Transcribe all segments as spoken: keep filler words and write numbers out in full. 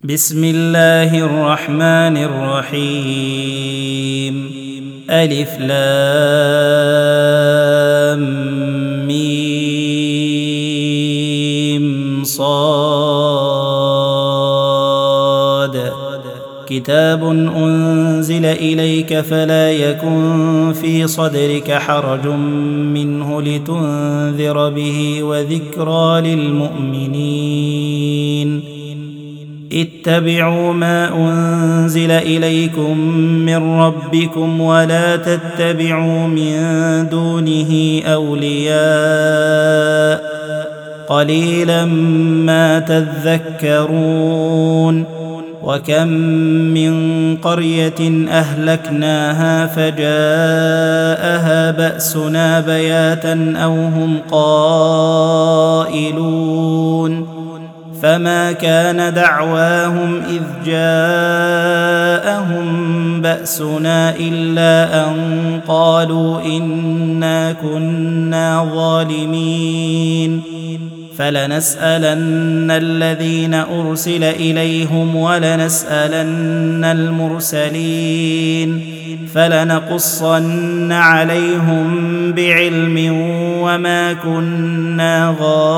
بسم الله الرحمن الرحيم. ألف لام ميم صاد. كتاب أنزل إليك فلا يكن في صدرك حرج منه لتنذر به وذكرى للمؤمنين. اتبعوا ما أنزل إليكم من ربكم ولا تتبعوا من دونه أولياء قليلا ما تذكرون. وكم من قرية أهلكناها فجاءها بأسنا بياتا أو هم قائلون. فما كان دعواهم إذ جاءهم بأسنا إلا أن قالوا إنا كنا ظالمين. فلنسألن الذين أرسل إليهم ولنسألن المرسلين فلنقصن عليهم بعلم وما كنا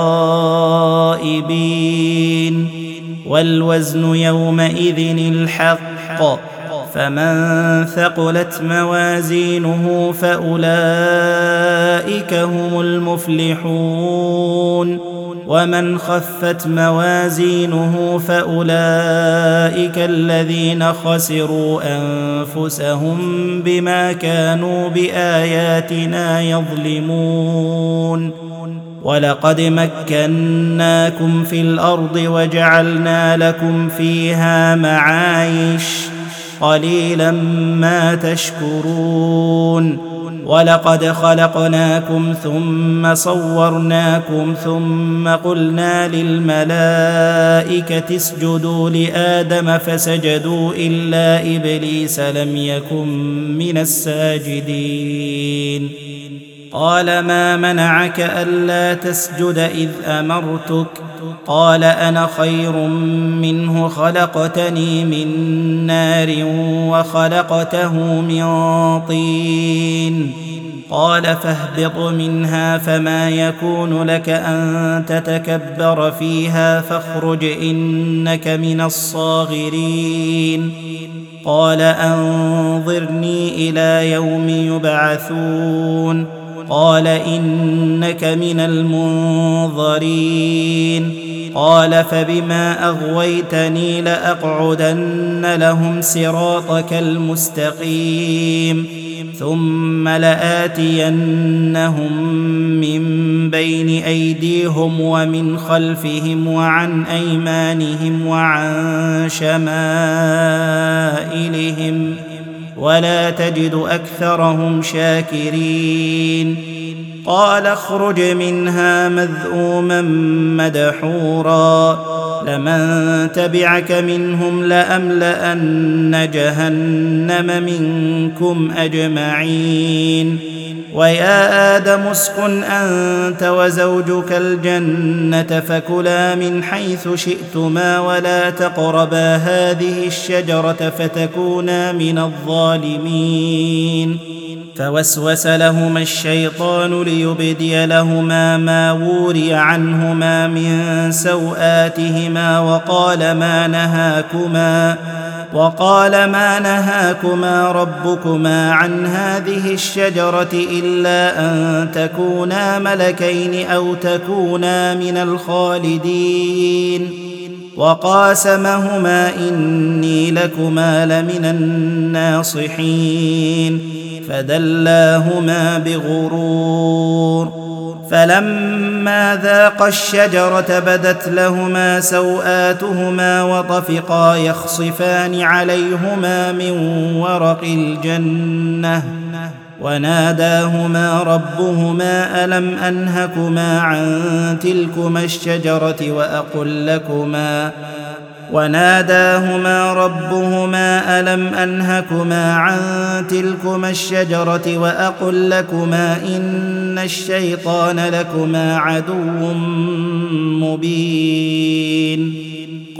غائبين. والوزن يومئذ الحق فمن ثقلت موازينه فأولئك هم المفلحون. ومن خفت موازينه فأولئك الذين خسروا أنفسهم بما كانوا بآياتنا يظلمون. ولقد مكناكم في الأرض وجعلنا لكم فيها معايش قليلا ما تشكرون. ولقد خلقناكم ثم صورناكم ثم قلنا للملائكة اسجدوا لآدم فسجدوا إلا إبليس لم يكن من الساجدين. قال ما منعك ألا تسجد إذ أمرتك؟ قال أنا خير منه خلقتني من نار وخلقته من طين. قال فاهبط منها فما يكون لك أن تتكبر فيها فاخرج إنك من الصاغرين. قال أنظرني إلى يوم يبعثون. قال إنك من المنظرين. قال فبما أغويتني لأقعدن لهم صراطك المستقيم ثم لآتينهم من بين أيديهم ومن خلفهم وعن أيمانهم وعن شمائلهم ولا تجد أكثرهم شاكرين. قال اخرج منها مذءوما مدحورا لمن تبعك منهم لأملأن جهنم منكم أجمعين. ويا آدم اسكن أنت وزوجك الجنة فكلا من حيث شئتما ولا تقربا هذه الشجرة فتكونا من الظالمين. فوسوس لهما الشيطان ليبدي لهما ما وري عنهما من سوآتهما وقال ما نهاكما وقال ما نهاكما ربكما عن هذه الشجرة إلا أن تكونا ملكين أو تكونا من الخالدين. وقاسمهما إني لكما لمن الناصحين فدلاهما بغرور. فلما ذاقا الشجرة بدت لهما سوآتهما وطفقا يخصفان عليهما من ورق الجنة وناداهما ربهما ألم أنهكما عن تلكما الشجرة وأقل لكما وناداهما ربهما ألم أنهكما عن تلكما الشجرة وأقل لكما إن الشيطان لكما عدو مبين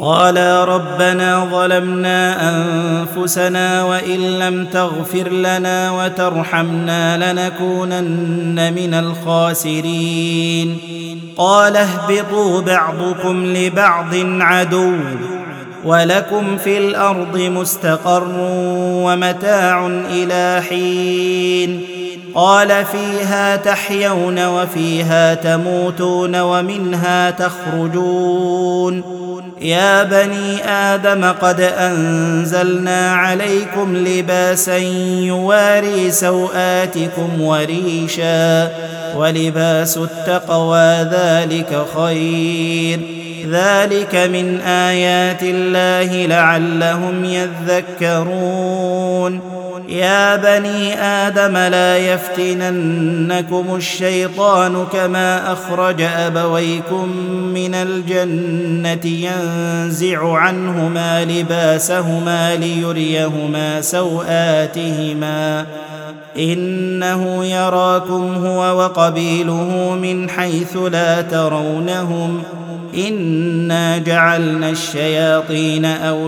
قالا ربنا ظلمنا أنفسنا وإن لم تغفر لنا وترحمنا لنكونن من الخاسرين قال اهبطوا بعضكم لبعض عدو ولكم في الأرض مستقر ومتاع إلى حين قال فيها تحيون وفيها تموتون ومنها تخرجون يا بني آدم قد أنزلنا عليكم لباسا يواري سوآتكم وريشا ولباس التقوى ذلك خير ذلك من آيات الله لعلهم يذكرون يا بني آدم لا يفتننكم الشيطان كما أخرج أبويكم من الجنة ينزع عنهما لباسهما ليريهما سوآتهما إنه يراكم هو وقبيله من حيث لا ترونهم إنا جعلنا الشياطين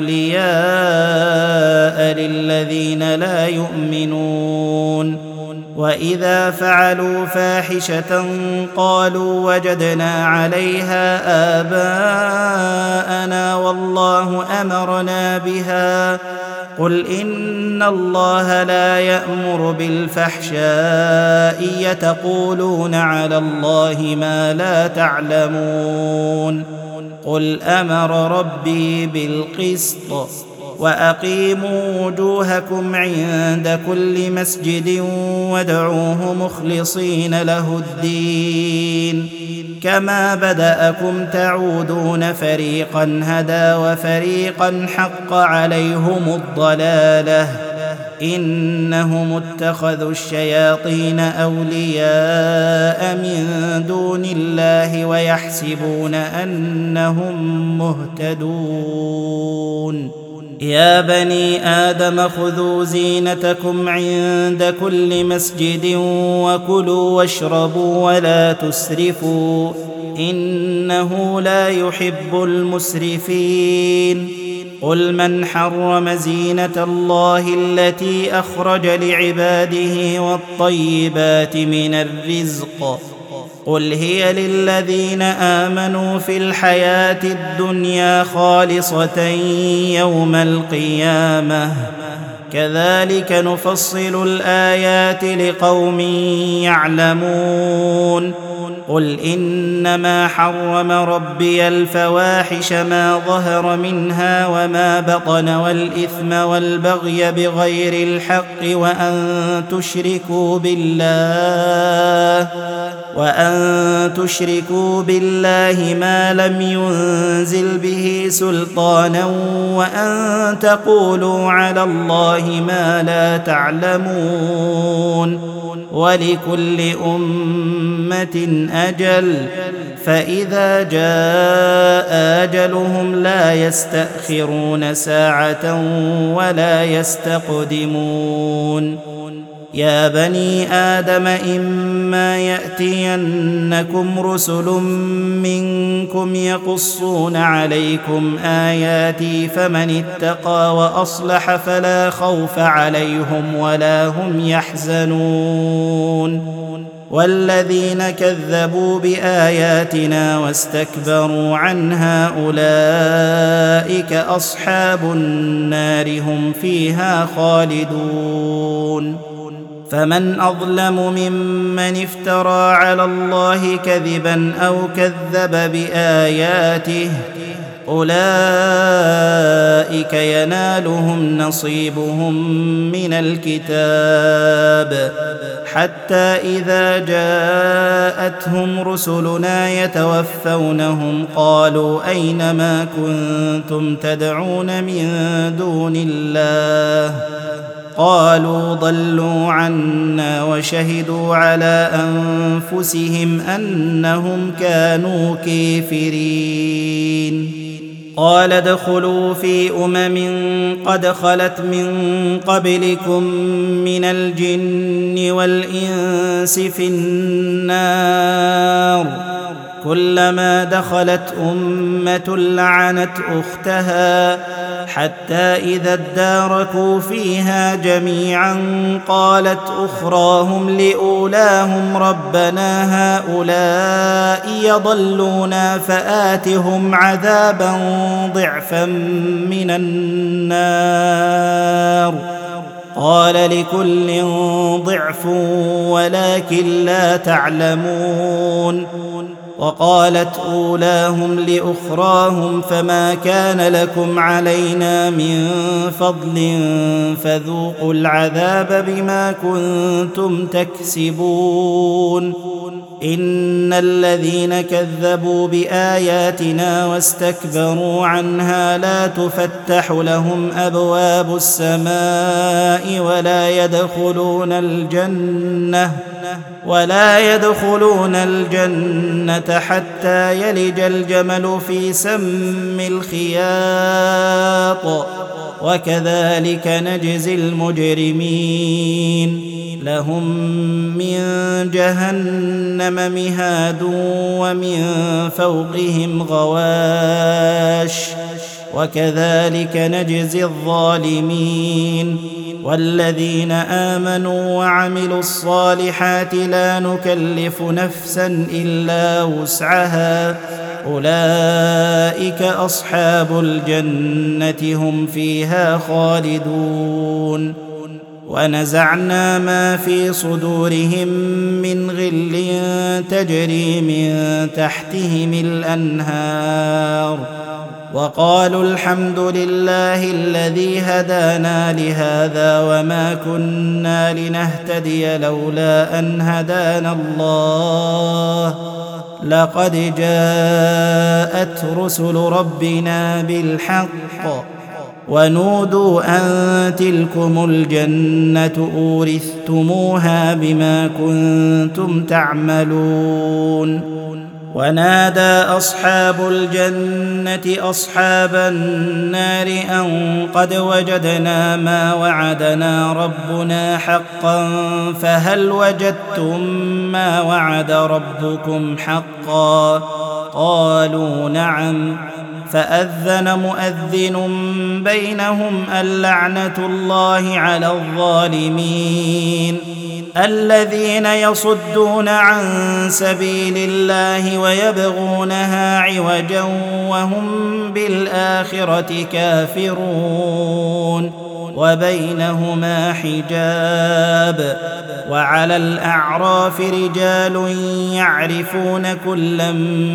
أولياء للذين لا يؤمنون وإذا فعلوا فاحشة قالوا وجدنا عليها آباءنا والله أمرنا بها قل إن الله لا يأمر بالفحشاء يتقولون على الله ما لا تعلمون قل أمر ربي بالقسط وأقيموا وجوهكم عند كل مسجد وادعوه مخلصين له الدين كما بدأكم تعودون فريقا هدى وفريقا حق عليهم الضلالة إنهم اتخذوا الشياطين أولياء من دون الله ويحسبون أنهم مهتدون يا بني آدم خذوا زينتكم عند كل مسجد وكلوا واشربوا ولا تسرفوا إنه لا يحب المسرفين قل من حرم زينة الله التي أخرج لعباده والطيبات من الرزق قل هي للذين آمنوا في الحياة الدنيا خالصة يوم القيامة كذلك نفصل الآيات لقوم يعلمون قل إنما حرم ربي الفواحش ما ظهر منها وما بطن والإثم والبغي بغير الحق وأن تشركوا بالله وأن تشركوا بالله ما لم ينزل به سلطانا وأن تقولوا على الله ما لا تعلمون ولكل أمة أجل فإذا جاء أجلهم لا يستأخرون ساعة ولا يستقدمون يا بني آدم إما يأتينكم رسل منكم يقصون عليكم آياتي فمن اتقى وأصلح فلا خوف عليهم ولا هم يحزنون والذين كذبوا بآياتنا واستكبروا عنها أولئك أصحاب النار هم فيها خالدون فمن أظلم ممن افترى على الله كذبا أو كذب بآياته أولئك ينالهم نصيبهم من الكتاب حتى إذا جاءتهم رسلنا يتوفونهم قالوا أين ما كنتم تدعون من دون الله قالوا ضلوا عنا وشهدوا على أنفسهم أنهم كانوا كافرين قال ادخلوا في أمم قد خلت من قبلكم من الجن والإنس في النار كلما دخلت أمة لعنت أختها حتى إذا اداركوا فيها جميعا قالت أخراهم لأولاهم ربنا هؤلاء يضلونا فآتهم عذابا ضعفا من النار قال لكل ضعف ولكن لا تعلمون وقالت أولاهم لأخراهم فما كان لكم علينا من فضل فذوقوا العذاب بما كنتم تكسبون إن الذين كذبوا بآياتنا واستكبروا عنها لا تفتح لهم أبواب السماء ولا يدخلون الجنة ولا يدخلون الجنة حتى يلج الجمل في سم الخياط وكذلك نجزي المجرمين لهم من جهنم مهاد ومن فوقهم غواش وكذلك نجزي الظالمين والذين آمنوا وعملوا الصالحات لا نكلف نفسا إلا وسعها أولئك أصحاب الجنة هم فيها خالدون ونزعنا ما في صدورهم من غل تجري من تحتهم الأنهار وقالوا الحمد لله الذي هدانا لهذا وما كنا لنهتدي لولا أن هدانا الله لقد جاءت رسل ربنا بالحق ونودوا أن تلكم الجنة أورثتموها بما كنتم تعملون ونادى أصحاب الجنة أصحاب النار أن قد وجدنا ما وعدنا ربنا حقا فهل وجدتم ما وعد ربكم حقا قالوا نعم فأذن مؤذن بينهم اللعنة الله على الظالمين الذين يصدون عن سبيل الله ويبغونها عوجا وهم بالآخرة كافرون وبينهما حجاب وعلى الأعراف رجال يعرفون كلا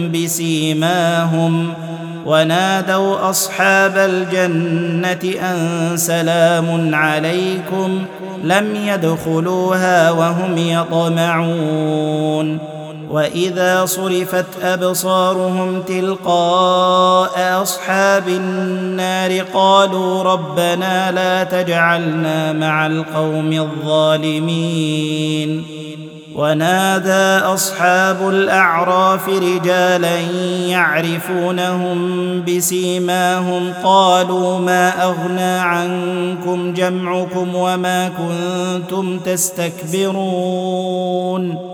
بسيماهم ونادوا أصحاب الجنة أن سلام عليكم لم يدخلوها وهم يطمعون وإذا صرفت أبصارهم تلقاء أصحاب النار قالوا ربنا لا تجعلنا مع القوم الظالمين ونادى أصحاب الأعراف رجالا يعرفونهم بسيماهم قالوا ما أغنى عنكم جمعكم وما كنتم تستكبرون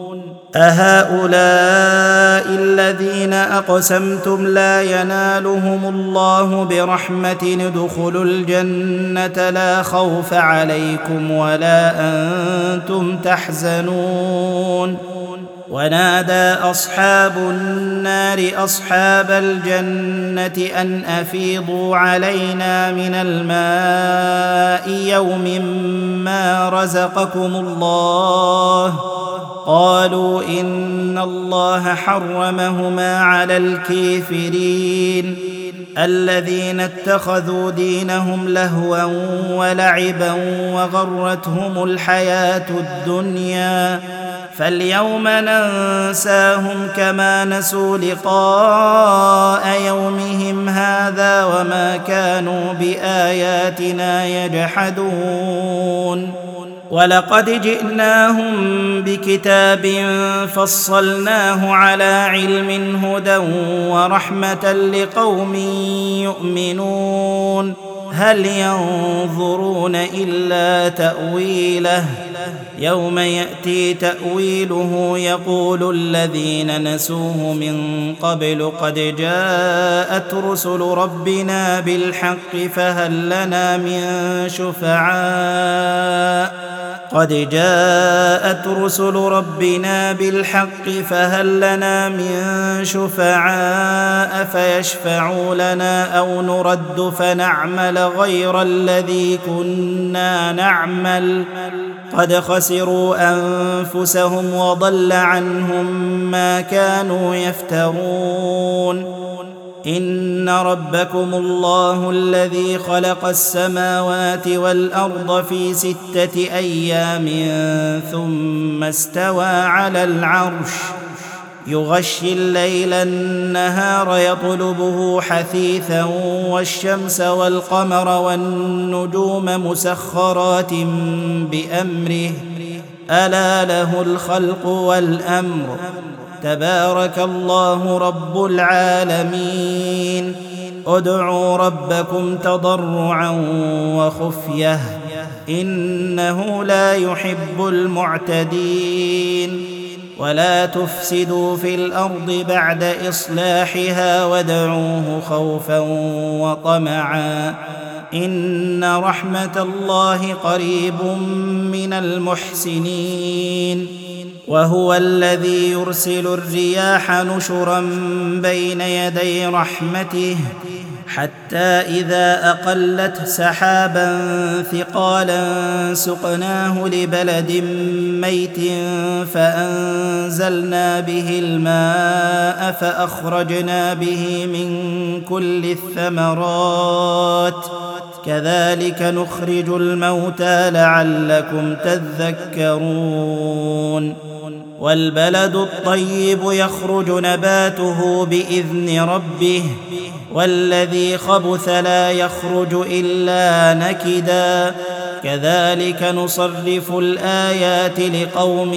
أهؤلاء الذين أقسمتم لا ينالهم الله برحمة ادخلوا الجنة لا خوف عليكم ولا أنتم تحزنون ونادى أصحاب النار أصحاب الجنة أن أفيضوا علينا من الماء يوم ما رزقكم الله قالوا إن الله حرمهما على الكافرين الذين اتخذوا دينهم لهوا ولعبا وغرتهم الحياة الدنيا فاليوم ننساهم كما نسوا لقاء يومهم هذا وما كانوا بآياتنا يجحدون ولقد جئناهم بكتاب فصلناه على علم هدى ورحمة لقوم يؤمنون هل ينظرون إلا تأويله يوم يأتي تأويله يقول الذين نسوه من قبل قد جاءت رسل ربنا بالحق فهل لنا من شفعاء قد جاءت رسل ربنا بالحق فهل لنا من شفعاء فيشفعوا لنا أو نرد فنعمل غير الذي كنا نعمل قد خسروا أنفسهم وضل عنهم ما كانوا يفترون إن ربكم الله الذي خلق السماوات والأرض في ستة أيام ثم استوى على العرش يغشي الليل النهار يطلبه حثيثا والشمس والقمر والنجوم مسخرات بأمره ألا له الخلق والأمر تبارك الله رب العالمين ادعوا ربكم تضرعا وخفية إنه لا يحب المعتدين ولا تفسدوا في الأرض بعد إصلاحها وادعوه خوفا وطمعا إن رحمة الله قريب من المحسنين وهو الذي يرسل الرياح نشرا بين يدي رحمته حتى إذا أقلت سحابا ثقالا سقناه لبلد ميت فأنزلنا به الماء فأخرجنا به من كل الثمرات كذلك نخرج الموتى لعلكم تذكرون والبلد الطيب يخرج نباته بإذن ربه والذي خبث لا يخرج إلا نكدا كذلك نصرف الآيات لقوم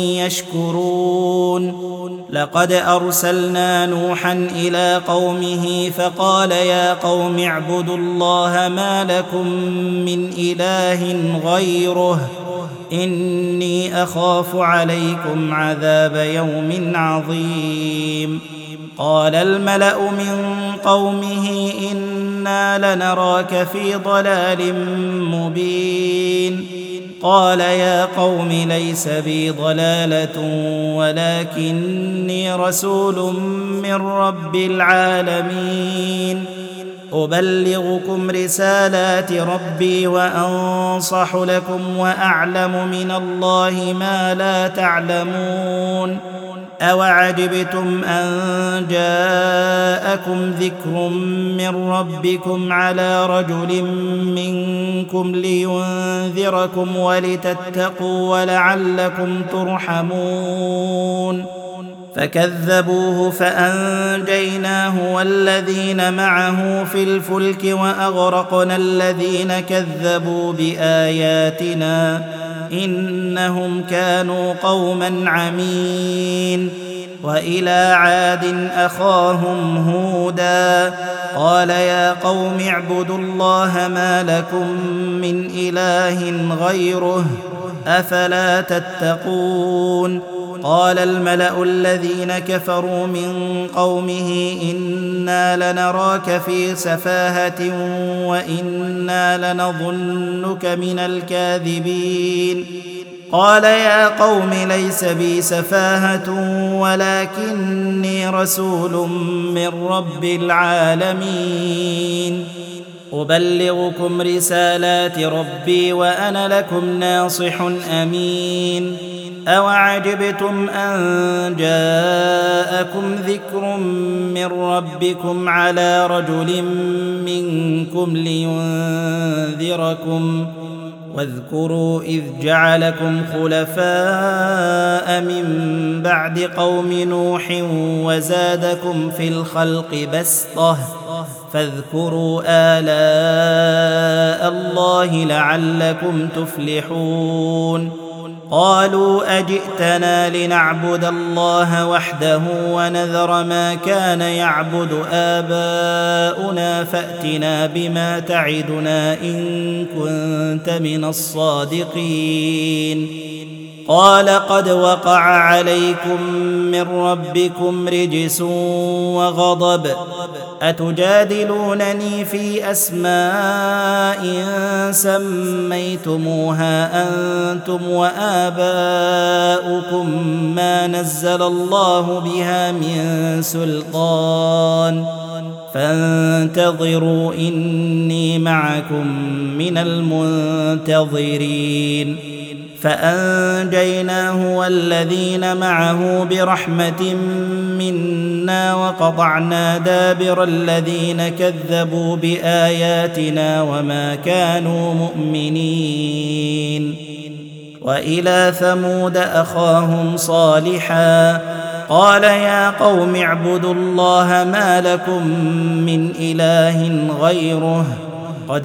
يشكرون لقد أرسلنا نوحا إلى قومه فقال يا قوم اعبدوا الله ما لكم من إله غيره إني أخاف عليكم عذاب يوم عظيم قال الملأ من قومه إنا لنراك في ضلال مبين قال يا قوم ليس بي ضلالة ولكني رسول من رب العالمين أبلغكم رسالات ربي وأنصح لكم وأعلم من الله ما لا تعلمون أوعجبتم أن جاءكم ذكر من ربكم على رجل منكم لينذركم ولتتقوا ولعلكم ترحمون فكذبوه فأنجيناه والذين معه في الفلك وأغرقنا الذين كذبوا بآياتنا إنهم كانوا قوما عمين وإلى عاد أخاهم هودا قال يا قوم اعبدوا الله ما لكم من إله غيره أفلا تتقون قال الملأ الذين كفروا من قومه إنا لنراك في سفاهة وإنا لنظنك من الكاذبين قال يا قوم ليس بي سفاهة ولكني رسول من رب العالمين أبلغكم رسالات ربي وأنا لكم ناصح أمين أوعجبتم أن جاءكم ذكر من ربكم على رجل منكم لينذركم واذكروا إذ جعلكم خلفاء من بعد قوم نوح وزادكم في الخلق بسطة فاذكروا آلاء الله لعلكم تفلحون قالوا أجئتنا لنعبد الله وحده ونذر ما كان يعبد آباؤنا فأتنا بما تعدنا إن كنت من الصادقين قال قد وقع عليكم من ربكم رجس وغضب أتجادلونني في أسماء سميتموها أنتم وآباؤكم ما نزل الله بها من سلطان فانتظروا إني معكم من المنتظرين فأنجيناه والذين معه برحمة منا وقطعنا دابر الذين كذبوا بآياتنا وما كانوا مؤمنين وإلى ثمود أخاهم صالحا قال يا قوم اعبدوا الله ما لكم من إله غيره قد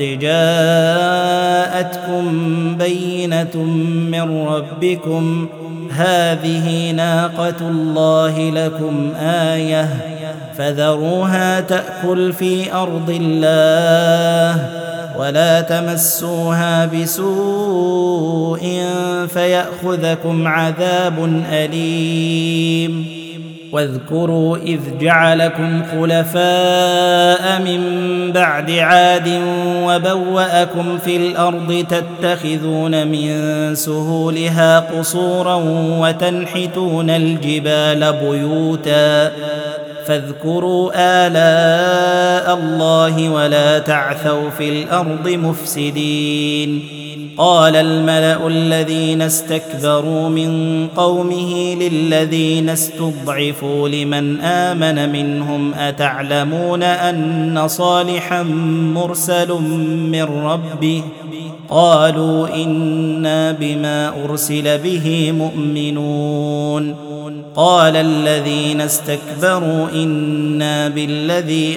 جاءتكم بينة من ربكم هذه ناقة الله لكم آية فذروها تأكل في أرض الله ولا تمسوها بسوء فيأخذكم عذاب أليم واذكروا إذ جعلكم خلفاء من بعد عاد وبوأكم في الأرض تتخذون من سهولها قصورا وتنحتون الجبال بيوتا فاذكروا آلاء الله ولا تعثوا في الأرض مفسدين قال الملأ الذين استكبروا من قومه للذين استضعفوا لمن آمن منهم أتعلمون أن صالحا مرسل من ربه قالوا إنا بما أرسل به مؤمنون قال الذين استكبروا إنا بالذي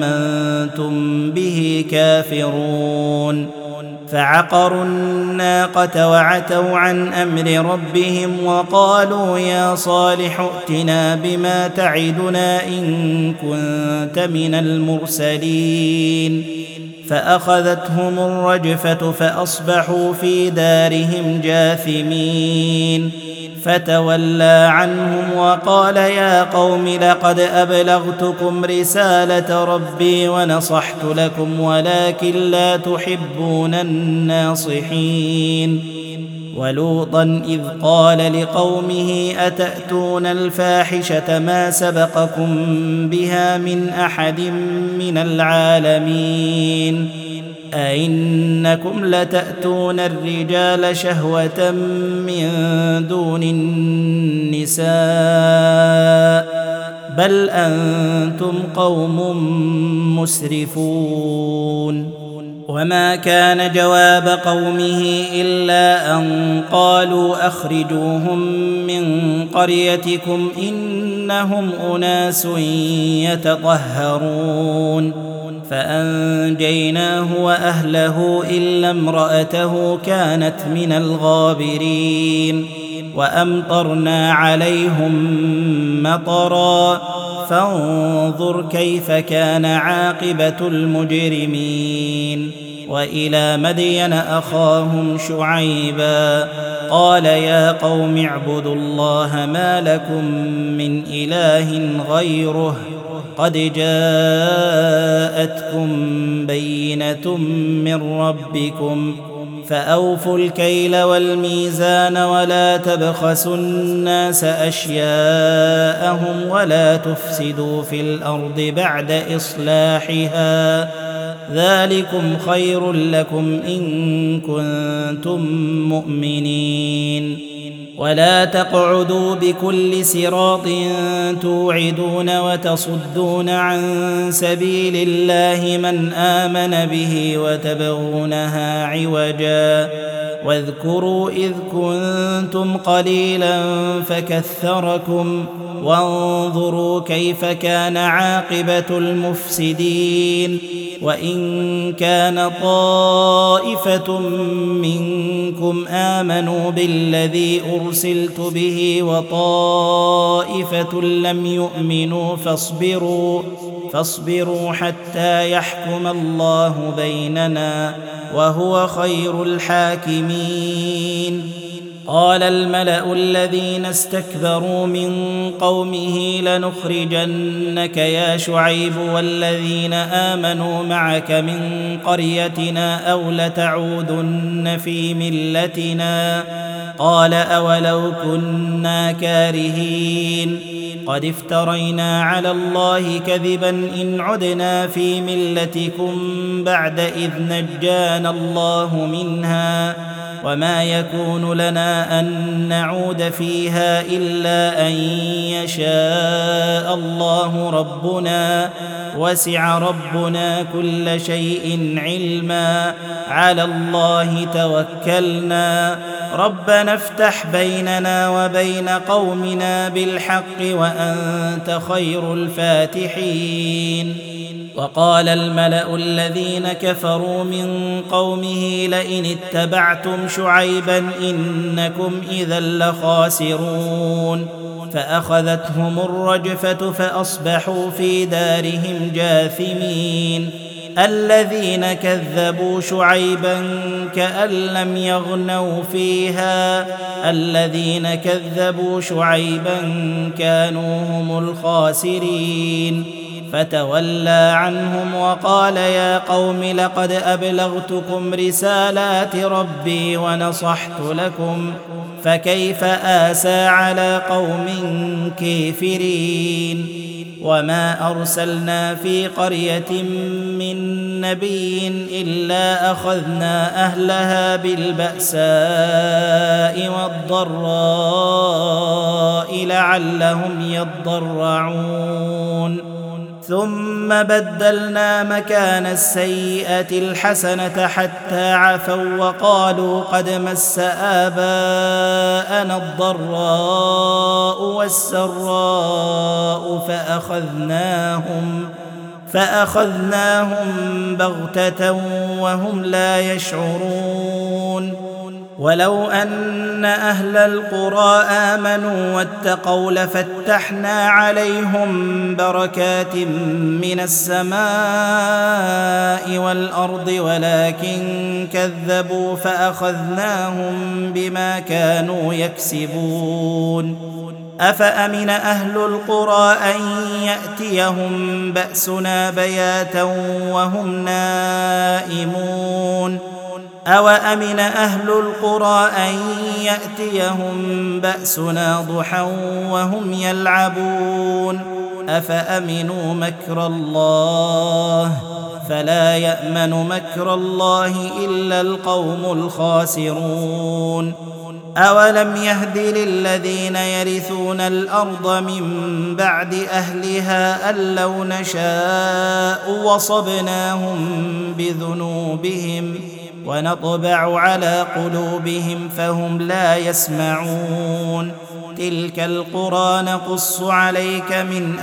آمنتم به كافرون فعقروا الناقة وعتوا عن أمر ربهم وقالوا يا صالح ائتنا بما تعدنا إن كنت من المرسلين فأخذتهم الرجفة فأصبحوا في دارهم جاثمين فتولى عنهم وقال يا قوم لقد أبلغتكم رسالة ربي ونصحت لكم ولكن لا تحبون الناصحين ولوطا إذ قال لقومه أتأتون الفاحشة ما سبقكم بها من أحد من العالمين أئنكم لتأتون الرجال شهوة من دون النساء بل أنتم قوم مسرفون وما كان جواب قومه إلا أن قالوا أخرجوهم من قريتكم إنهم أناس يتطهرون فأنجيناه وأهله إلا امرأته كانت من الغابرين وأمطرنا عليهم مطرا فانظر كيف كان عاقبة المجرمين وإلى مدين أخاهم شعيبا قال يا قوم اعبدوا الله ما لكم من إله غيره قد جاءتكم بينة من ربكم فأوفوا الكيل والميزان ولا تبخسوا الناس أشياءهم ولا تفسدوا في الأرض بعد إصلاحها ذلكم خير لكم إن كنتم مؤمنين ولا تقعدوا بكل صراط توعدون وتصدون عن سبيل الله من آمن به وتبغونها عوجا واذكروا إذ كنتم قليلا فكثركم وانظروا كيف كان عاقبة المفسدين وإن كان طائفة منكم آمنوا بالذي أرسلت به وطائفة لم يؤمنوا فاصبروا فاصبروا حتى يحكم الله بيننا وهو خير الحاكمين. قال الملأ الذين استكبروا من قومه لنخرجنك يا شعيب والذين آمنوا معك من قريتنا أو لتعودن في ملتنا. قال أولو كنا كارهين قد افترينا على الله كذبا إن عدنا في ملتكم بعد إذ نجانا الله منها وما يكون لنا أن نعود فيها إلا أن يشاء الله ربنا وسع ربنا كل شيء علما على الله توكلنا ربنا افتح بيننا وبين قومنا بالحق وأنت خير الفاتحين. وقال الملأ الذين كفروا من قومه لئن اتبعتم شعيبا إنكم إذا لخاسرون. فأخذتهم الرجفة فأصبحوا في دارهم جاثمين. الذين كذبوا شعيبا كأن لم يغنوا فيها الذين كذبوا شعيبا كانوا هم الخاسرين. فتولى عنهم وقال يا قوم لقد أبلغتكم رسالات ربي ونصحت لكم فكيف آسى على قوم كافرين. وما أرسلنا في قرية من نبي إلا أخذنا أهلها بالبأساء والضراء لعلهم يضرعون. ثم بدلنا مكان السيئة الحسنة حتى عفوا وقالوا قد مس آباءنا الضراء والسراء فأخذناهم فأخذناهم بغتة وهم لا يشعرون. ولو أن أهل القرى آمنوا واتقوا لفتحنا عليهم بركات من السماء والأرض ولكن كذبوا فأخذناهم بما كانوا يكسبون. أفأمن أهل القرى أن يأتيهم بأسنا بياتا وهم نائمون أوأمن أهل القرى أن يأتيهم بأسنا ضحى وهم يلعبون أفأمنوا مكر الله فلا يأمن مكر الله إلا القوم الخاسرون. أولم يهد للذين يرثون الأرض من بعد أهلها أن لو نشاء وصبناهم بذنوبهم ونطبع على قلوبهم فهم لا يسمعون. تلك القرى نقص عليك من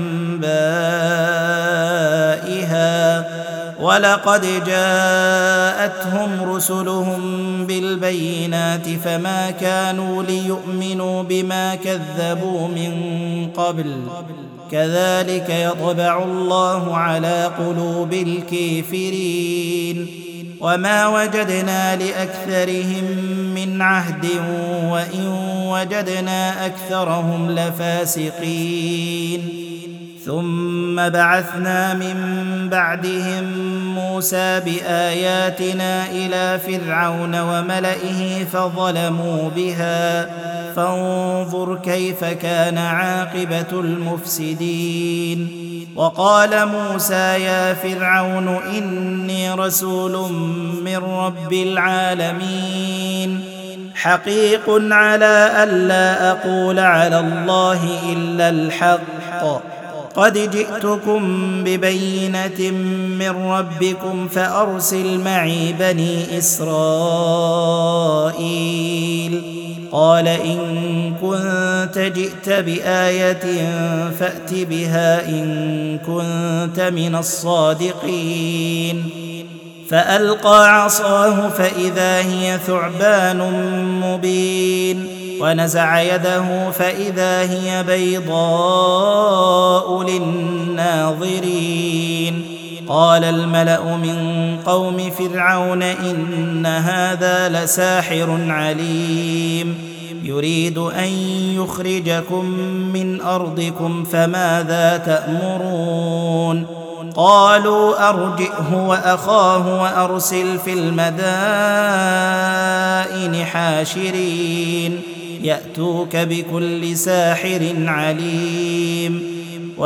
أنبائها ولقد جاءتهم رسلهم بالبينات فما كانوا ليؤمنوا بما كذبوا من قبل كذلك يطبع الله على قلوب الكافرين. وما وجدنا لأكثرهم من عهد وإن وجدنا أكثرهم لفاسقين. ثم بعثنا من بعدهم موسى بآياتنا إلى فرعون وملئه فظلموا بها فانظر كيف كان عاقبة المفسدين. وقال موسى يا فرعون إني رسول من رب العالمين حقيق على ألا أقول على الله إلا الحق قد جئتكم ببينة من ربكم فأرسل معي بني إسرائيل قال إن كنت جئت بآية فأت بها إن كنت من الصادقين فألقى عصاه فإذا هي ثعبان مبين ونزع يده فإذا هي بيضاء للناظرين قال الملأ من قوم فرعون إن هذا لساحر عليم يريد أن يخرجكم من أرضكم فماذا تأمرون قالوا أرجئه وأخاه وأرسل في المدائن حاشرين يأتوك بكل ساحر عليم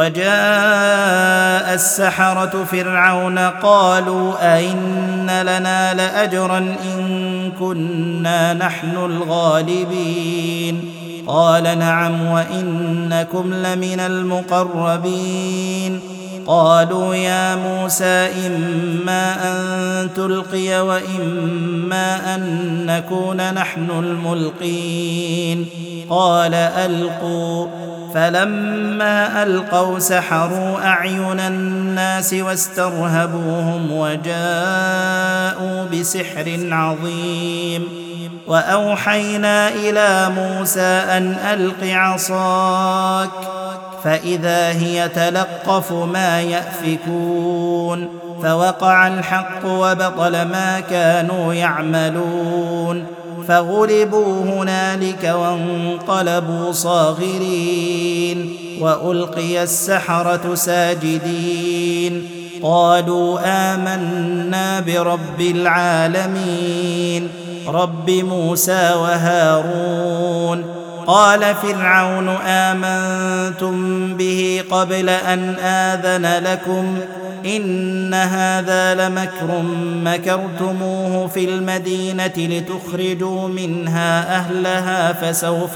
وجاء السحرة فرعون قالوا أئن لنا لأجرا إن كنا نحن الغالبين قال نعم وإنكم لمن المقربين قالوا يا موسى إما أن تلقي وإما أن نكون نحن الملقين قال ألقوا فلما ألقوا سحروا أعين الناس واسترهبوهم وجاءوا بسحر عظيم وأوحينا إلى موسى أن ألق عصاك فإذا هي تلقف ما يأفكون فوقع الحق وبطل ما كانوا يعملون فغلبوا هنالك وانقلبوا صاغرين وألقي السحرة ساجدين قالوا آمنا برب العالمين رب موسى وهارون قال فرعون آمنتم به قبل أن آذن لكم إن هذا لمكر مكرتموه في المدينة لتخرجوا منها أهلها فسوف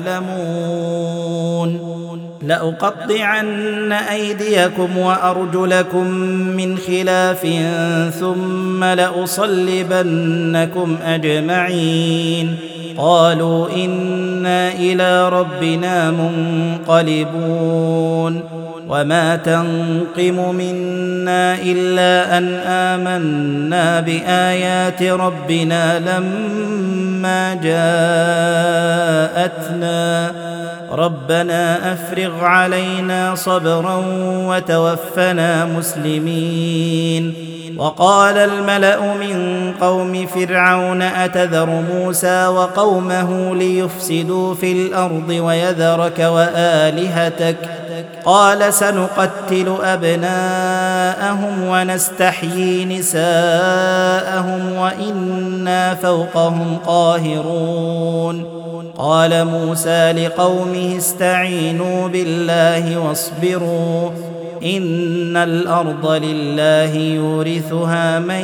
تعلمون لأقطعن أيديكم وأرجلكم من خلاف ثم لأصلبنكم أجمعين قالوا إنا إلى ربنا منقلبون وما تنقم منا إلا أن آمنا بآيات ربنا لما جاءتنا ربنا أفرغ علينا صبرا وتوفنا مسلمين وقال الملأ من قوم فرعون أتذر موسى وقومه ليفسدوا في الأرض ويذرك وآلهتك قال سنقتل أبناءهم ونستحيي نساءهم وإنا فوقهم قاهرون قال موسى لقومه استعينوا بالله واصبروا إن الأرض لله يورثها من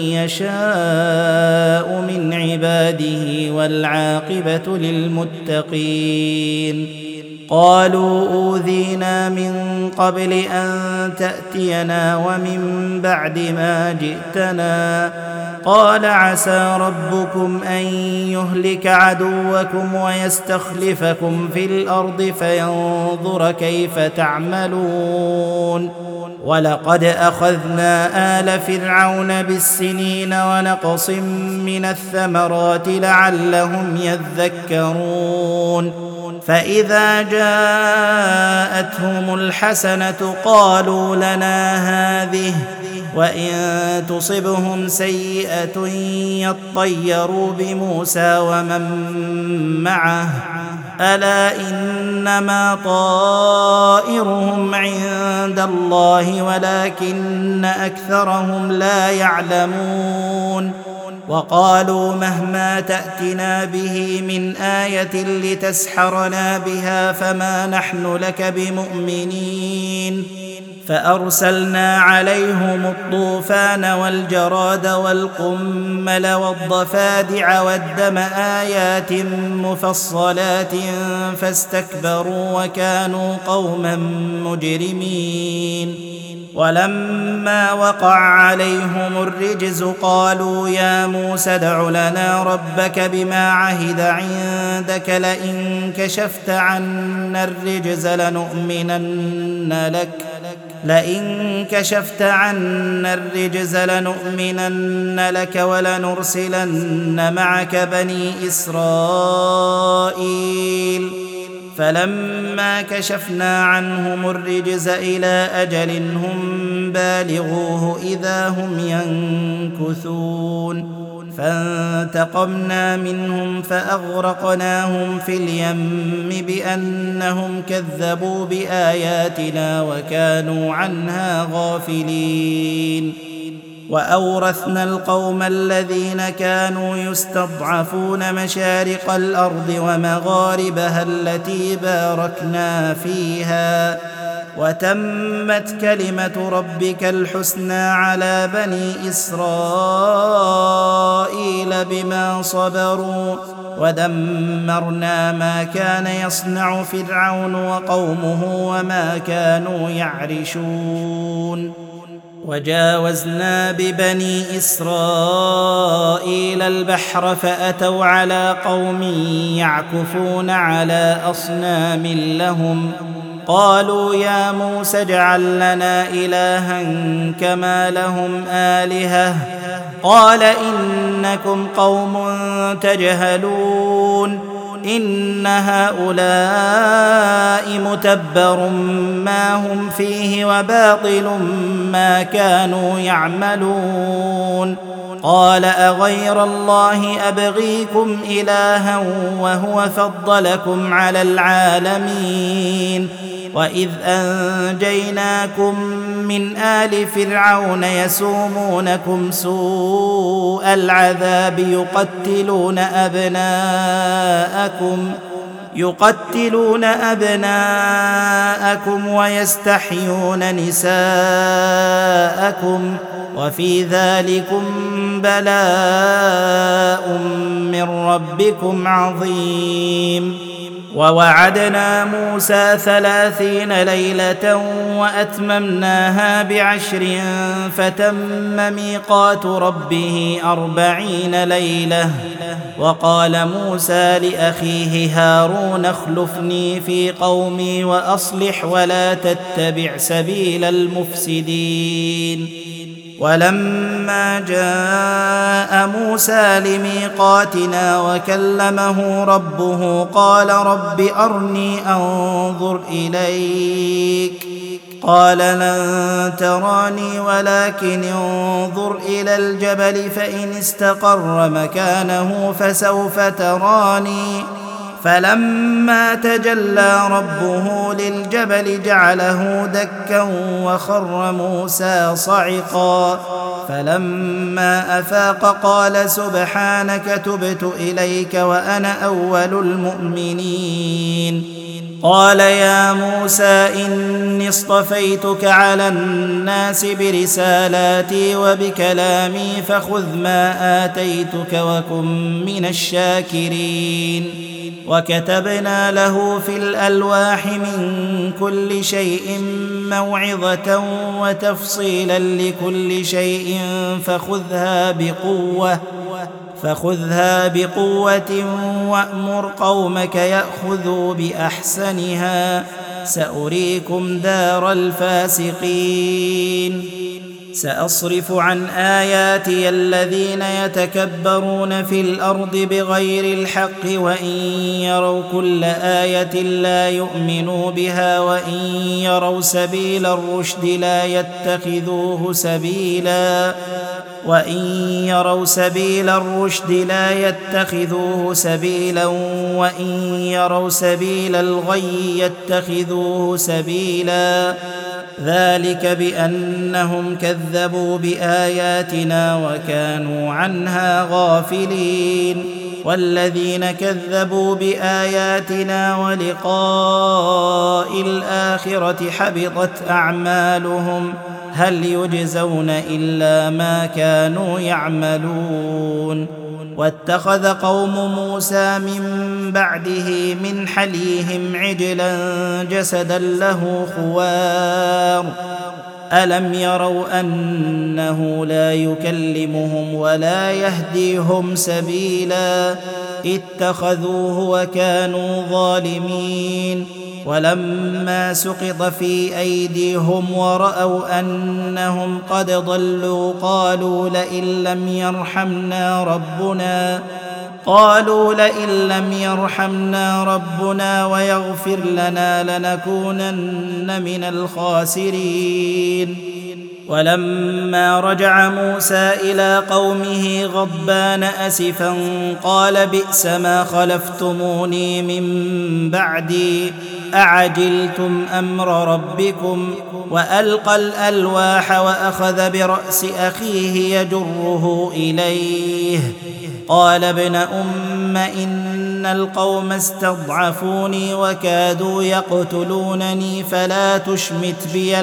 يشاء من عباده والعاقبة للمتقين قالوا أوذينا من قبل أن تأتينا ومن بعد ما جئتنا قال عسى ربكم أن يهلك عدوكم ويستخلفكم في الأرض فينظر كيف تعملون ولقد أخذنا آل فرعون بالسنين ونقص من الثمرات لعلهم يذكرون فإذا جاءتهم الحسنة قالوا لنا هذه وإن تصبهم سيئة يطيروا بموسى ومن معه ألا إنما طائرهم عند الله ولكن أكثرهم لا يعلمون وقالوا مهما تأتنا به من آية لتسحرنا بها فما نحن لك بمؤمنين فأرسلنا عليهم الطوفان والجراد والقمل والضفادع والدم آيات مفصلات فاستكبروا وكانوا قوما مجرمين. ولما وقع عليهم الرجز قالوا يا موسى ادع لنا ربك بما عهد عندك لئن كشفت عنا الرجز لنؤمنن لك لئن كشفت عنا الرجز لنؤمنن لك ولنرسلن معك بني إسرائيل. فلما كشفنا عنهم الرجز إلى أجل هم بالغوه إذا هم ينكثون فانتقمنا منهم فأغرقناهم في اليم بأنهم كذبوا بآياتنا وكانوا عنها غافلين. وأورثنا القوم الذين كانوا يستضعفون مشارق الأرض ومغاربها التي باركنا فيها وتمت كلمة ربك الحسنى على بني إسرائيل بما صبروا ودمرنا ما كان يصنع فرعون وقومه وما كانوا يعرشون. وجاوزنا ببني إسرائيل البحر فأتوا على قوم يعكفون على أصنام لهم قالوا يا موسى اجعل لنا إلها كما لهم آلهة قال إنكم قوم تجهلون إن هؤلاء متبر ما هم فيه وباطل ما كانوا يعملون قال أغير الله أبغيكم إلها وهو فضلكم على العالمين وإذ أنجيناكم من آل فرعون يسومونكم سوء العذاب يقتلون أبناءكم يقتلون أبناءكم ويستحيون نساءكم وفي ذلكم بلاء من ربكم عظيم. ووعدنا موسى ثلاثين ليلة وأتممناها بعشر فتم ميقات ربه أربعين ليلة. وقال موسى لأخيه هارون اخلفني في قومي وأصلح ولا تتبع سبيل المفسدين. ولما جاء موسى لميقاتنا وكلمه ربه قال رب أرني أنظر إليك قال لن تراني ولكن انظر إلى الجبل فإن استقر مكانه فسوف تراني فلما تجلى ربه للجبل جعله دكا وخر موسى صعقا فلما أفاق قال سبحانك تبت إليك وأنا أول المؤمنين. قال يا موسى إني اصطفيتك على الناس برسالاتي وبكلامي فخذ ما آتيتك وكن من الشاكرين. وكتبنا له في الألواح من كل شيء موعظة وتفصيلا لكل شيء فخذها بقوة فخذها بقوة وأمر قومك يأخذوا بأحسنها سأريكم دار الفاسقين. سأصرف عن آياتي الذين يتكبرون في الأرض بغير الحق وإن يروا كل آية لا يؤمنوا بها وإن يروا سبيل الرشد لا يتخذوه سبيلا وإن يروا سبيل الرشد لا يتخذوه سبيلا وإن يروا سبيل الغي يتخذوه سبيلا ذلك بأنهم كذبوا بآياتنا وكانوا عنها غافلين. والذين كذبوا بآياتنا ولقاء الآخرة حبطت أعمالهم هل يجزون إلا ما كانوا يعملون. واتخذ قوم موسى من بعده من حليهم عجلا جسدا له خوار ألم يروا أنه لا يكلمهم ولا يهديهم سبيلا اتخذوه وكانوا ظالمين. ولما سقط في أيديهم ورأوا أنهم قد ضلوا قالوا لئن لم يرحمنا ربنا قالوا لئن لم يرحمنا ربنا ويغفر لنا لنكونن من الخاسرين. ولما رجع موسى إلى قومه غضبان أسفا قال بئس ما خلفتموني من بعدي أعجلتم أمر ربكم وألقى الألواح وأخذ برأس أخيه يجره إليه قال ابن أم إن القوم استضعفوني وكادوا يقتلونني فلا تشمت بي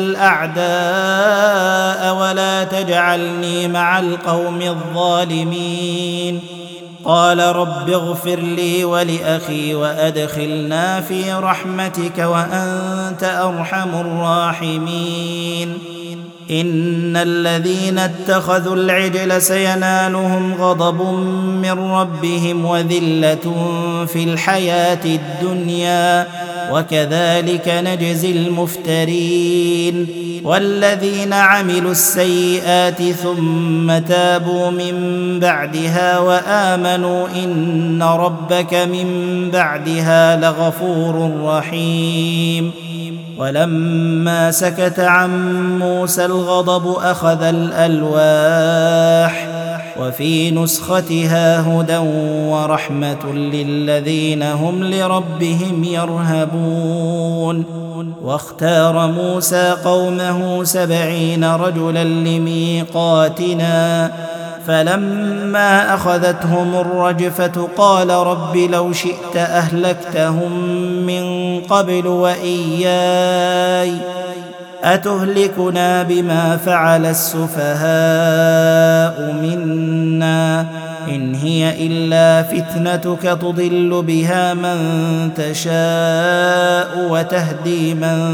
الأعداء ولا تجعلني مع القوم الظالمين. قال رب اغفر لي ولأخي وأدخلنا في رحمتك وأنت أرحم الراحمين. إن الذين اتخذوا العجل سينالهم غضب من ربهم وذلة في الحياة الدنيا وكذلك نجزي المفترين. والذين عملوا السيئات ثم تابوا من بعدها وآمنوا إن ربك من بعدها لغفور رحيم. ولما سكت عن موسى الغضب أخذ الألواح وفي نسختها هدى ورحمة للذين هم لربهم يرهبون. واختار موسى قومه سبعين رجلا لميقاتنا فلما أخذتهم الرجفة قال رب لو شئت أهلكتهم من قبل وإياي أتهلكنا بما فعل السفهاء منا إن هي إلا فتنتك تضل بها من تشاء وتهدي من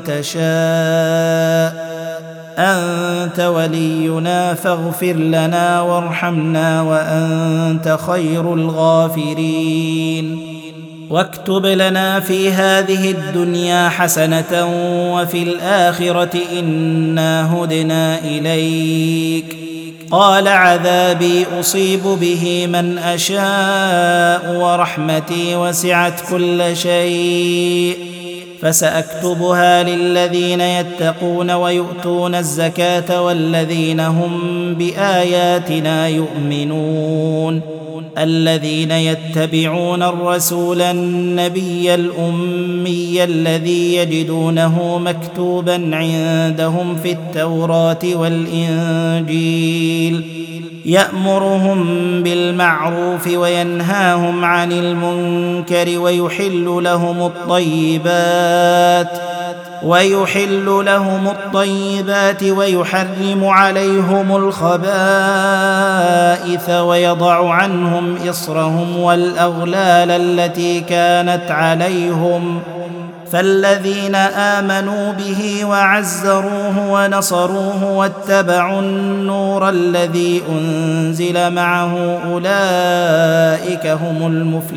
تشاء أنت ولينا فاغفر لنا وارحمنا وأنت خير الغافرين. واكتب لنا في هذه الدنيا حسنة وفي الآخرة إنا هدنا إليك. قال عذابي أصيب به من أشاء ورحمتي وسعت كل شيء فسأكتبها للذين يتقون ويؤتون الزكاة والذين هم بآياتنا يؤمنون الذين يتبعون الرسول النبي الأمي الذي يجدونه مكتوبا عندهم في التوراة والإنجيل يأمرهم بالمعروف وينهاهم عن المنكر ويحل لهم الطيبات ويحل لهم الطيبات ويحرم عليهم الخبائث ويضع عنهم إصرهم والأغلال التي كانت عليهم فالذين آمنوا به وعزروه ونصروه واتبعوا النور الذي أنزل معه أولئك هم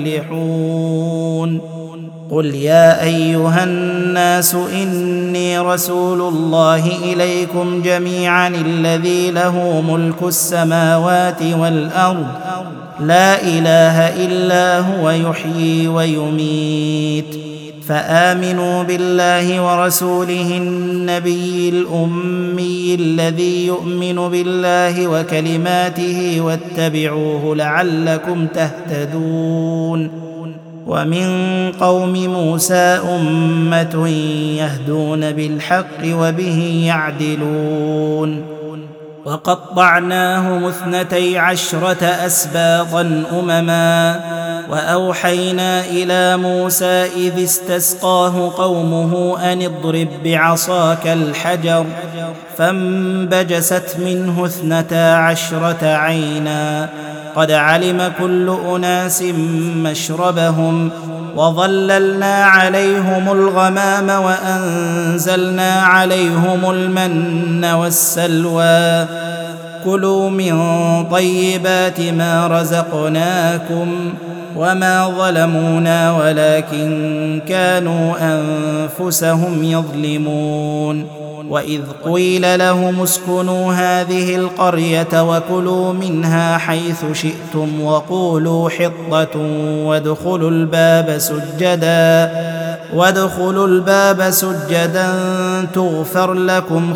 المفلحون. قل يا أيها الناس إني رسول الله إليكم جميعا الذي له ملك السماوات والأرض لا إله إلا هو يحيي ويميت فآمنوا بالله ورسوله النبي الأمي الذي يؤمن بالله وكلماته واتبعوه لعلكم تهتدون. ومن قوم موسى أمة يهدون بالحق وبه يعدلون. وقطعناهم اثنتي عشرة أسباطا أمما وأوحينا إلى موسى إذ استسقاه قومه أن اضرب بعصاك الحجر فانبجست منه اثنتا عشرة عينا قد علم كل أناس مشربهم وظللنا عليهم الغمام وأنزلنا عليهم المن والسلوى كلوا من طيبات ما رزقناكم وما ظلمونا ولكن كانوا أنفسهم يظلمون وإذ قيل لهم اسكنوا هذه القرية وكلوا منها حيث شئتم وقولوا حطة وادخلوا الباب سجدا وادخلوا الباب سجدا تغفر لكم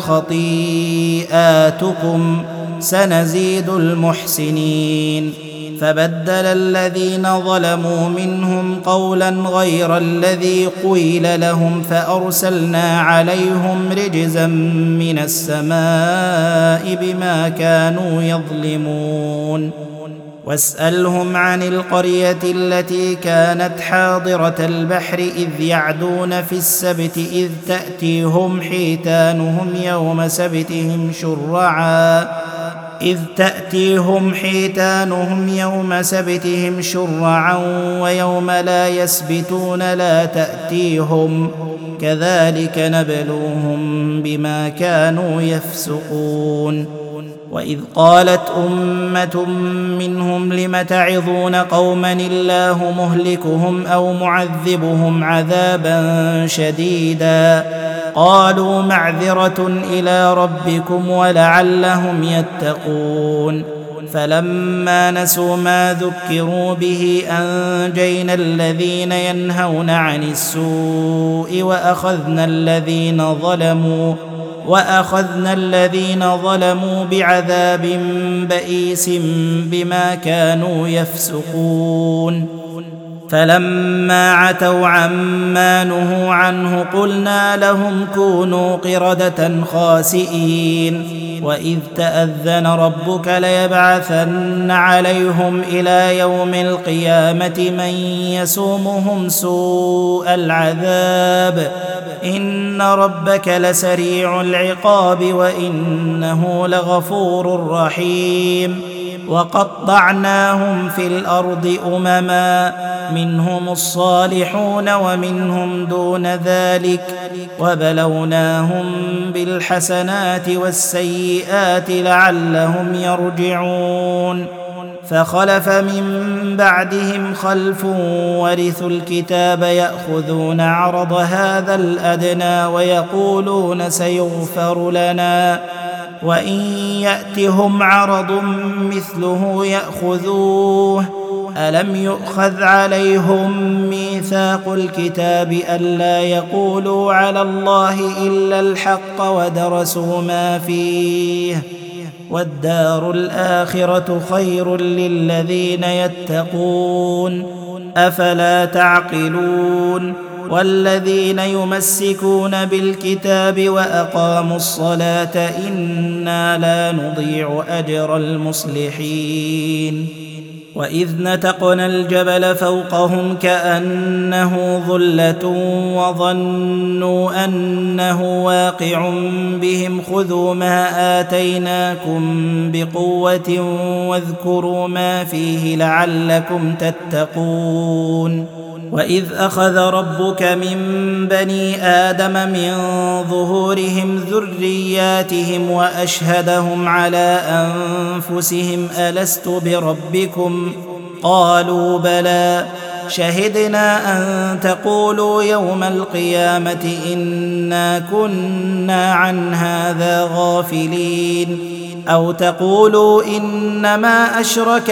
خطيئاتكم سنزيد المحسنين فبدل الذين ظلموا منهم قولا غير الذي قيل لهم فأرسلنا عليهم رجزا من السماء بما كانوا يظلمون واسألهم عن القرية التي كانت حاضرة البحر إذ يعدون في السبت إذ تأتيهم حيتانهم يوم سبتهم شرعا إذ تأتيهم حيتانهم يوم سبتهم شرعا ويوم لا يسبتون لا تأتيهم كذلك نبلوهم بما كانوا يفسقون وإذ قالت أمة منهم لم تعظون قوما الله مهلكهم أو معذبهم عذابا شديدا قالوا معذرة إلى ربكم ولعلهم يتقون فلما نسوا ما ذكروا به أنجينا الذين ينهون عن السوء وأخذنا الذين ظلموا وأخذنا الذين ظلموا بعذاب بئيس بما كانوا يفسقون فلما عتوا عما نهوا عنه قلنا لهم كونوا قردة خاسئين وإذ تأذن ربك ليبعثن عليهم إلى يوم القيامة من يسومهم سوء العذاب إن ربك لسريع العقاب وإنه لغفور رحيم وقطعناهم في الأرض أمما منهم الصالحون ومنهم دون ذلك وبلوناهم بالحسنات والسيئات لعلهم يرجعون فخلف من بعدهم خلف ورثوا الكتاب يأخذون عرض هذا الأدنى ويقولون سيغفر لنا وإن يأتهم عرض مثله يأخذوه ألم يؤخذ عليهم ميثاق الكتاب ألا يقولوا على الله إلا الحق ودرسوا ما فيه والدار الآخرة خير للذين يتقون أفلا تعقلون والذين يمسكون بالكتاب وأقاموا الصلاة إنا لا نضيع أجر المصلحين وإذ نتقنا الجبل فوقهم كأنه ظلة وظنوا أنه واقع بهم خذوا ما آتيناكم بقوة واذكروا ما فيه لعلكم تتقون وإذ أخذ ربك من بني آدم من ظهورهم ذرياتهم وأشهدهم على أنفسهم ألست بربكم قالوا بلى شهدنا أن تقولوا يوم القيامة إنا كنا عن هذا غافلين أو تقولوا إنما أشرك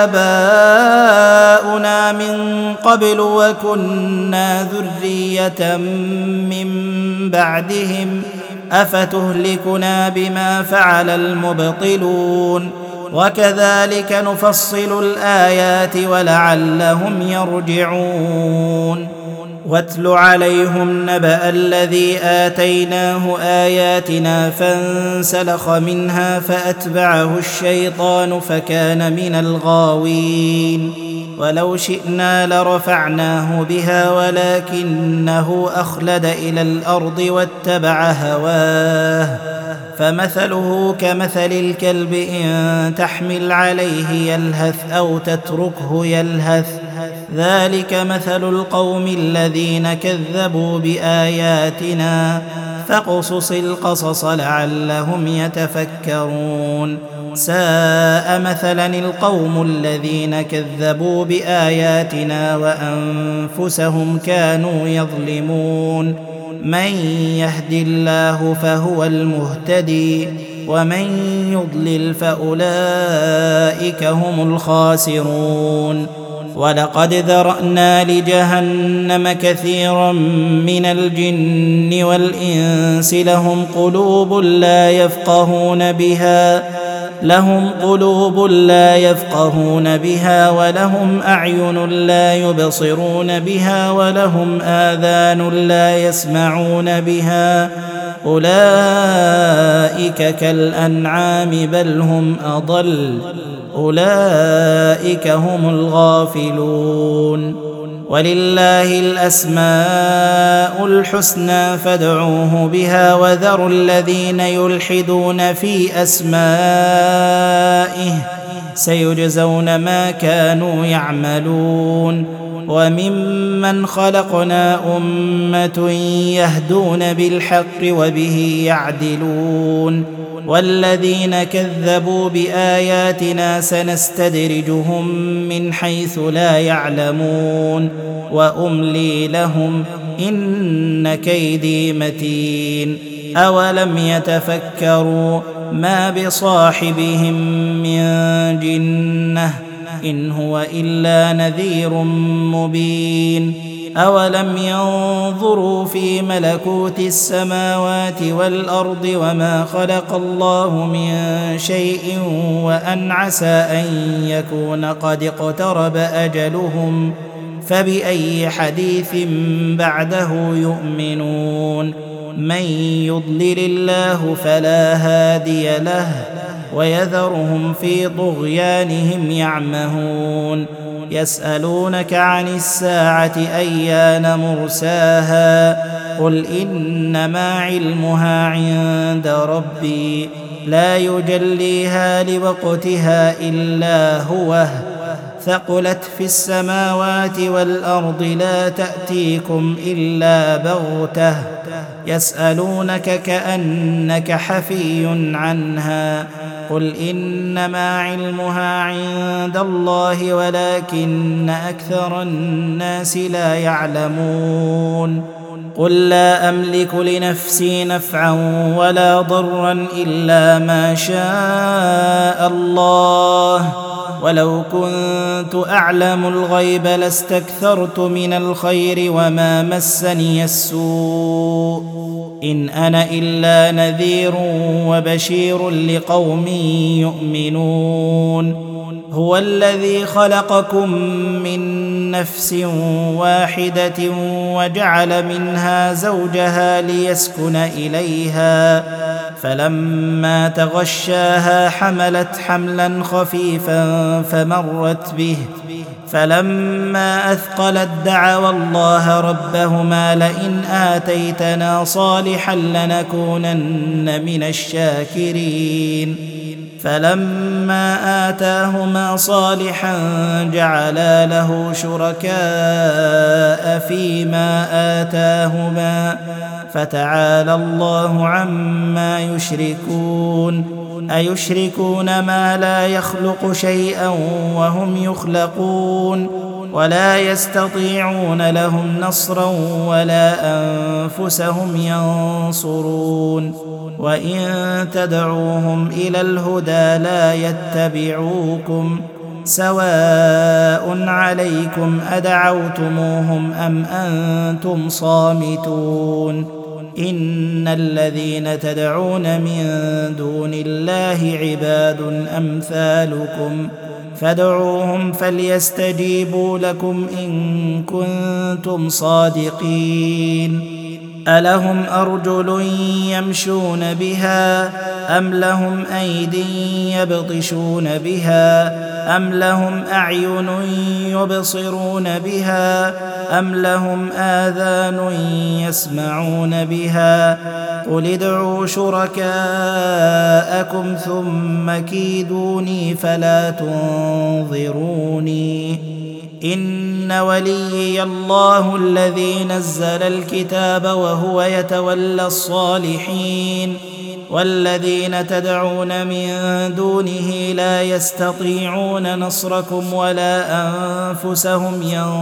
آباؤنا من قبل وكنا ذرية من بعدهم أفتهلكنا بما فعل المبطلون وكذلك نفصل الآيات ولعلهم يرجعون واتل عليهم نبأ الذي آتيناه آياتنا فانسلخ منها فأتبعه الشيطان فكان من الغاوين ولو شئنا لرفعناه بها ولكنه أخلد إلى الأرض واتبع هواه فمثله كمثل الكلب إن تحمل عليه يلهث أو تتركه يلهث ذلك مثل القوم الذين كذبوا بآياتنا فاقصص القصص لعلهم يتفكرون ساء مثلا القوم الذين كذبوا بآياتنا وأنفسهم كانوا يظلمون من يهد الله فهو المهتدي ومن يضلل فأولئك هم الخاسرون ولقد ذرأنا لجهنم كثيرا من الجن والإنس لهم قلوب لا يفقهون بها لهم قلوب لا يفقهون بها ولهم أعين لا يبصرون بها ولهم آذان لا يسمعون بها أولئك كالأنعام بل هم أضل أولئك هم الغافلون ولله الأسماء الحسنى فادعوه بها وذروا الذين يلحدون في أسمائه سيجزون ما كانوا يعملون وممن خلقنا أمة يهدون بالحق وبه يعدلون والذين كذبوا بآياتنا سنستدرجهم من حيث لا يعلمون وأملي لهم إن كيدي متين أولم يتفكروا ما بصاحبهم من جنة إن هو إلا نذير مبين أولم ينظروا في ملكوت السماوات والأرض وما خلق الله من شيء وأن عسى أن يكون قد اقترب أجلهم فبأي حديث بعده يؤمنون من يضلل الله فلا هادي له ويذرهم في طغيانهم يعمهون يسألونك عن الساعة أيان مرساها قل إنما علمها عند ربي لا يجليها لوقتها إلا هو ثقلت في السماوات والأرض لا تأتيكم إلا بغتة يسألونك كأنك حفي عنها قل إنما علمها عند الله ولكن أكثر الناس لا يعلمون قل لا أملك لنفسي نفعا ولا ضرا إلا ما شاء الله ولو كنت أعلم الغيب لاستكثرت من الخير وما مسني السوء إن أنا إلا نذير وبشير لقوم يؤمنون هو الذي خلقكم من نفس واحدة وجعل منها زوجها ليسكن إليها فلما تغشاها حملت حملا خفيفا فمرت به فلما أثقلت دعوا الله ربهما لئن آتيتنا صالحا لنكونن من الشاكرين فلما آتاهما صالحا جعلا له شركاء فيما آتاهما فتعالى الله عما يشركون أيشركون ما لا يخلق شيئا وهم يخلقون ولا يستطيعون لهم نصرا ولا أنفسهم ينصرون وإن تدعوهم إلى الهدى لا يتبعوكم سواء عليكم أدعوتموهم أم أنتم صامتون إن الذين تدعون من دون الله عباد أمثالكم فادعوهم فليستجيبوا لكم إن كنتم صادقين. ألهم أرجل يمشون بها أم لهم أيد يبطشون بها أم لهم أعين يبصرون بها أم لهم آذان يسمعون بها قل ادعوا شركاءكم ثم كيدوني فلا تنظروني. إن وليي الله الذي نزل الكتاب وهو يتولى الصالحين والذين تدعون من دونه لا يستطيعون نصركم ولا أنفسهم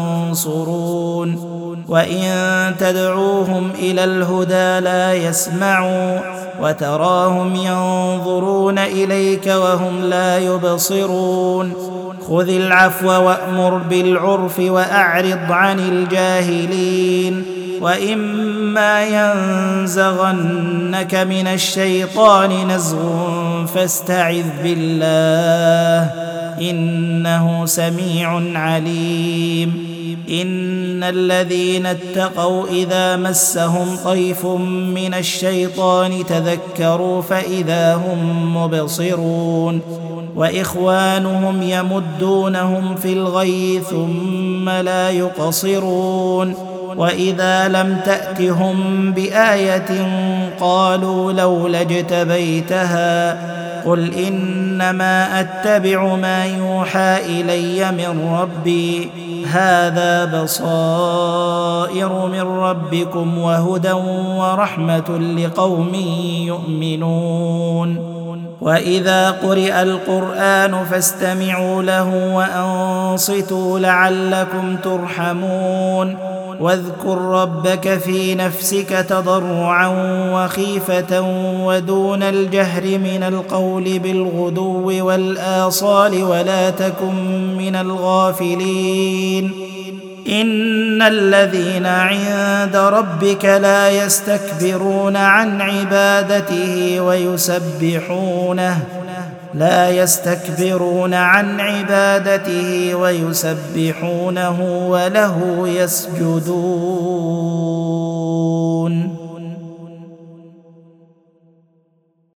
ينصرون وإن تدعوهم إلى الهدى لا يسمعوا وتراهم ينظرون إليك وهم لا يبصرون. خذ العفو وأمر بالعرف وأعرض عن الجاهلين. وإما ينزغنك من الشيطان نزغ فاستعذ بالله إنه سميع عليم. إن الذين اتقوا إذا مسهم طيف من الشيطان تذكروا فإذا هم مبصرون وإخوانهم يمدونهم في الغي ثم لا يقصرون. وإذا لم تأتهم بآية قالوا لولا اجتبيتها قل إنما أتبع ما يوحى إلي من ربي هذا بصائر من ربكم وهدى ورحمة لقوم يؤمنون. وإذا قرئ القرآن فاستمعوا له وأنصتوا لعلكم ترحمون. واذكر ربك في نفسك تضرعا وخيفة ودون الجهر من القول بالغدو والآصال ولا تكن من الغافلين. إن الذين عند ربك لا يستكبرون عن عبادته ويسبحونه لا يستكبرون عن عبادته ويسبحونه وله يسجدون.